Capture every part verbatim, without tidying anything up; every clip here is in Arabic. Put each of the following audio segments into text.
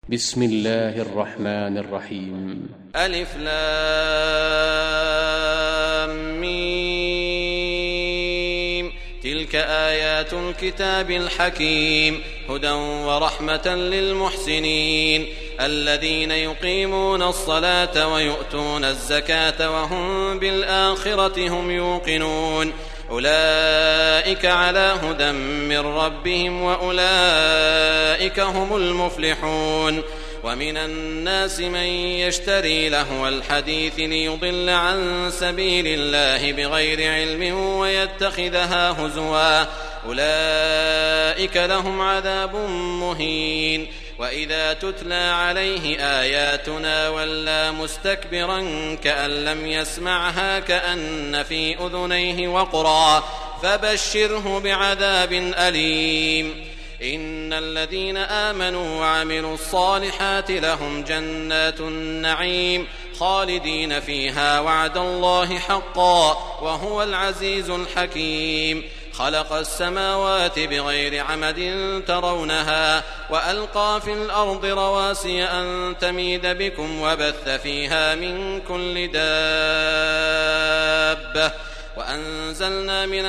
بسم الله الرحمن الرحيم. ألف لام ميم. تلك آيات الكتاب الحكيم هدى ورحمة للمحسنين الذين يقيمون الصلاة ويؤتون الزكاة وهم بالآخرة هم يوقنون أولئك على هدى من ربهم وأولئك هم المفلحون. ومن الناس من يشتري لهو الحديث ليضل عن سبيل الله بغير علم ويتخذها هزوا أولئك لهم عذاب مهين. وإذا تتلى عليه آياتنا ولى مستكبرا كأن لم يسمعها كأن في أذنيه وقرا فبشره بعذاب أليم. إن الذين آمنوا وعملوا الصالحات لهم جنات النعيم خالدين فيها وعد الله حقا وهو العزيز الحكيم. خلق السماوات بغير عمد ترونها وألقى في الأرض رواسي أن تميد بكم وبث فيها من كل دابة وأنزلنا من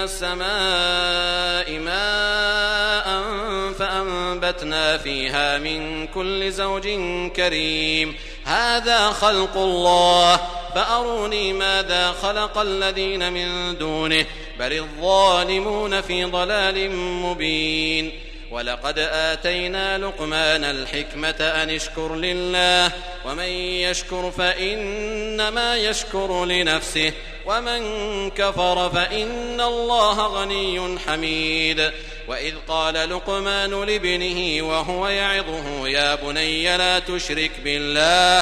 السماء ماء فأنبتنا فيها من كل زوج كريم. هذا خلق الله فأروني ماذا خلق الذين من دونه بل الظالمون في ضلال مبين. ولقد آتينا لقمان الحكمة أن اشكر لله ومن يشكر فإنما يشكر لنفسه ومن كفر فإن الله غني حميد. وإذ قال لقمان لابنه وهو يعظه يا بني لا تشرك بالله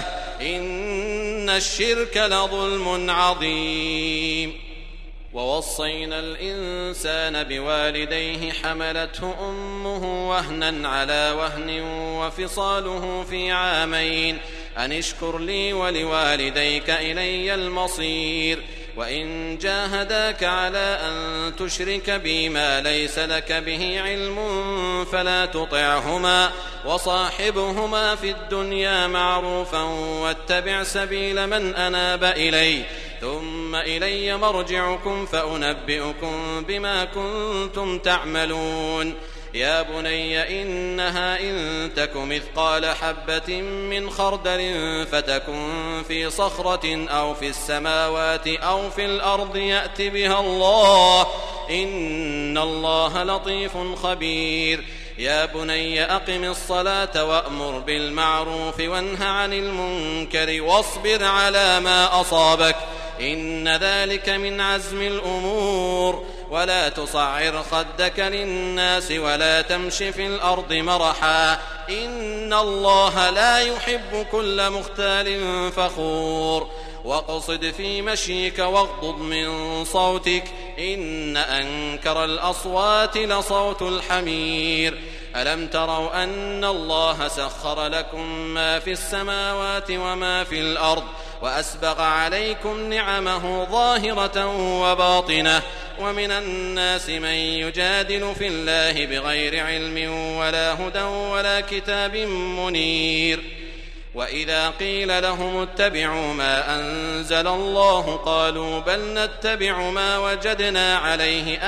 إن الشرك لظلم عظيم. ووصينا الإنسان بوالديه حملته أمه وهنا على وهن وفصاله في عامين أن اشكر لي ولوالديك إلي المصير. وإن جاهداك على أن تشرك بي ما ليس لك به علم فلا تطعهما وصاحبهما في الدنيا معروفا واتبع سبيل من أناب إلي ثم إلي مرجعكم فأنبئكم بما كنتم تعملون. يا بني إنها إن تك مثقال حبة من خردل فتكن في صخرة أو في السماوات أو في الأرض يأت بها الله إن الله لطيف خبير. يا بني أقم الصلاة وأمر بالمعروف وانه عن المنكر واصبر على ما أصابك إن ذلك من عزم الأمور. ولا تصعر خدك للناس ولا تمش في الأرض مرحا إن الله لا يحب كل مختال فخور. واقصد في مشيك واغضض من صوتك إن أنكر الأصوات لصوت الحمير. ألم تروا أن الله سخر لكم ما في السماوات وما في الأرض وأسبغ عليكم نعمه ظاهرة وباطنة ومن الناس من يجادل في الله بغير علم ولا هدى ولا كتاب منير. وإذا قيل لهم اتبعوا ما أنزل الله قالوا بل نتبع ما وجدنا عليه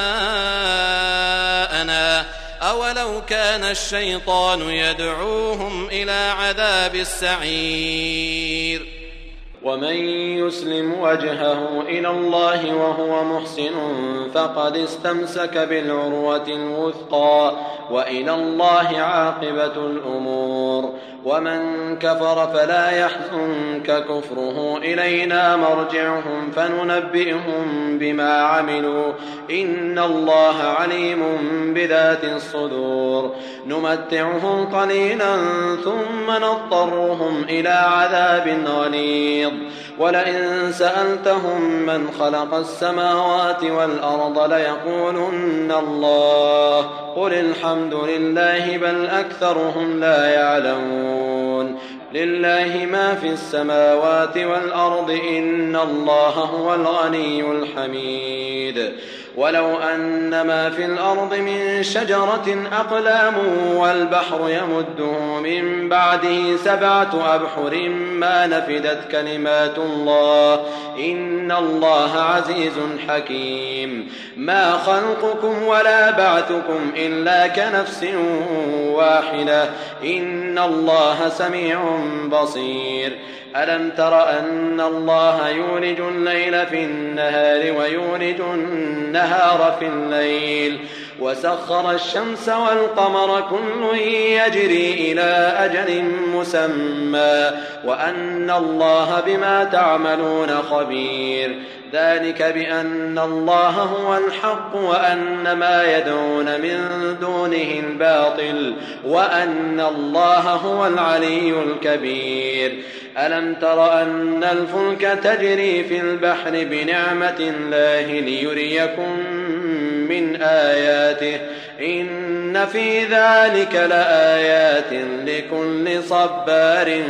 آباءنا أولو كان الشيطان يدعوهم إلى عذاب السعير. ومن يسلم وجهه إلى الله وهو محسن فقد استمسك بالعروة الوثقى وإلى الله عاقبة الأمور. ومن كفر فلا يحزنك كفره إلينا مرجعهم فننبئهم بما عملوا إن الله عليم بذات الصدور. نمتعهم قليلا ثم نضطرهم إلى عذاب غليظ. ولئن سألتهم من خلق السماوات والأرض ليقولن الله قل الحمد لله بل أكثرهم لا يعلمون. لله ما في السماوات والأرض إن الله هو الغني الحميد. ولو أن ما في الأرض من شجرة أقلام والبحر يمده من بعده سبعة أبحر ما نفدت كلمات الله إن الله عزيز حكيم ما خلقكم ولا بعثكم إلا كنفس واحدة إن الله سميع بصير ألم تر أن الله يولج الليل في النهار ويولج النهار في الليل وسخر الشمس والقمر كل يجري إلى أجل مسمى وأن الله بما تعملون خبير ذلك بأن الله هو الحق وأن ما يدعون من دونه الباطل وأن الله هو العلي الكبير ألم تر أن الفلك تجري في البحر بنعمة الله ليريكم من آياته إن في ذلك لآيات لكل صبار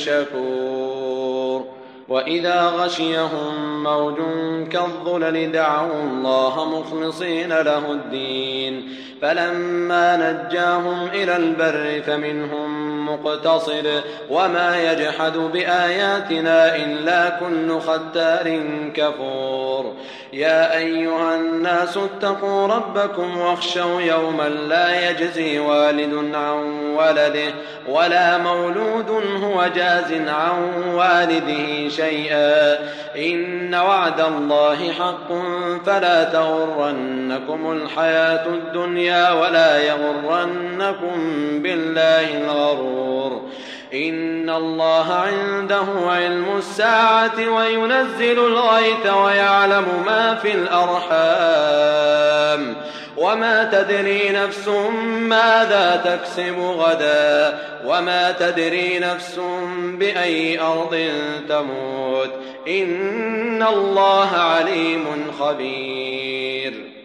شكور وإذا غشيهم موج كالظلل دعوا الله مخلصين له الدين فلما نجاهم إلى البر فمنهم مقتصد وما يجحد بآياتنا إلا كل ختار كفور يا أيها الناس اتقوا ربكم واخشوا يوما لا يجزي والد عن ولده ولا مولود هو جاز عن والده شيئا إن وعد الله حق فلا تغرنكم الحياة الدنيا ولا يغرنكم بالله الغرور إن الله عنده علم الساعة وينزل الغيث ويعلم ما في الأرحام وما تدري نفس ماذا تكسب غدا وما تدري نفس بأي أرض تموت إن الله عليم خبير